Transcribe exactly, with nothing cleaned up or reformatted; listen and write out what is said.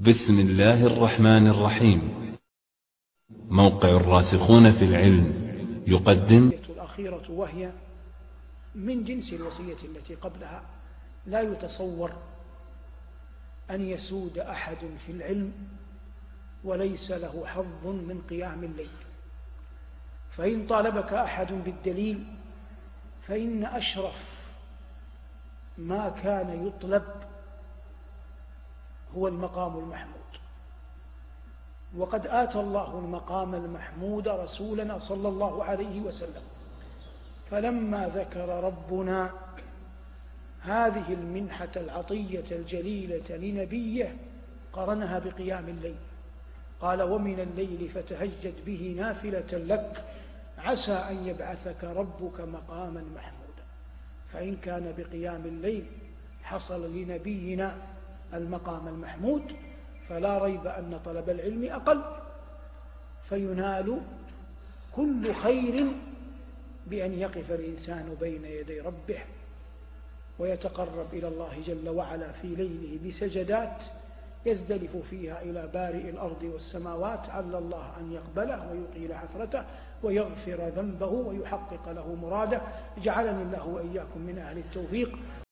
بسم الله الرحمن الرحيم. موقع الراسخون في العلم يقدم الأخيرة، وهي من جنس الوصية التي قبلها. لا يتصور أن يسود أحد في العلم وليس له حظ من قيام الليل، فإن طالبك أحد بالدليل فإن أشرف ما كان يطلب هو المقام المحمود، وقد آتى الله المقام المحمود رسولنا صلى الله عليه وسلم. فلما ذكر ربنا هذه المنحة العطية الجليلة لنبيه قرنها بقيام الليل، قال: ومن الليل فتهجد به نافلة لك عسى أن يبعثك ربك مقاما محمودا. فإن كان بقيام الليل حصل لنبينا المقام المحمود، فلا ريب أن طلب العلم أقل، فينال كل خير بأن يقف الإنسان بين يدي ربه ويتقرب إلى الله جل وعلا في ليله بسجدات يزدلف فيها إلى بارئ الأرض والسماوات، عل الله أن يقبله ويقيل عثرته ويغفر ذنبه ويحقق له مراده. جعلني الله وإياكم من أهل التوفيق.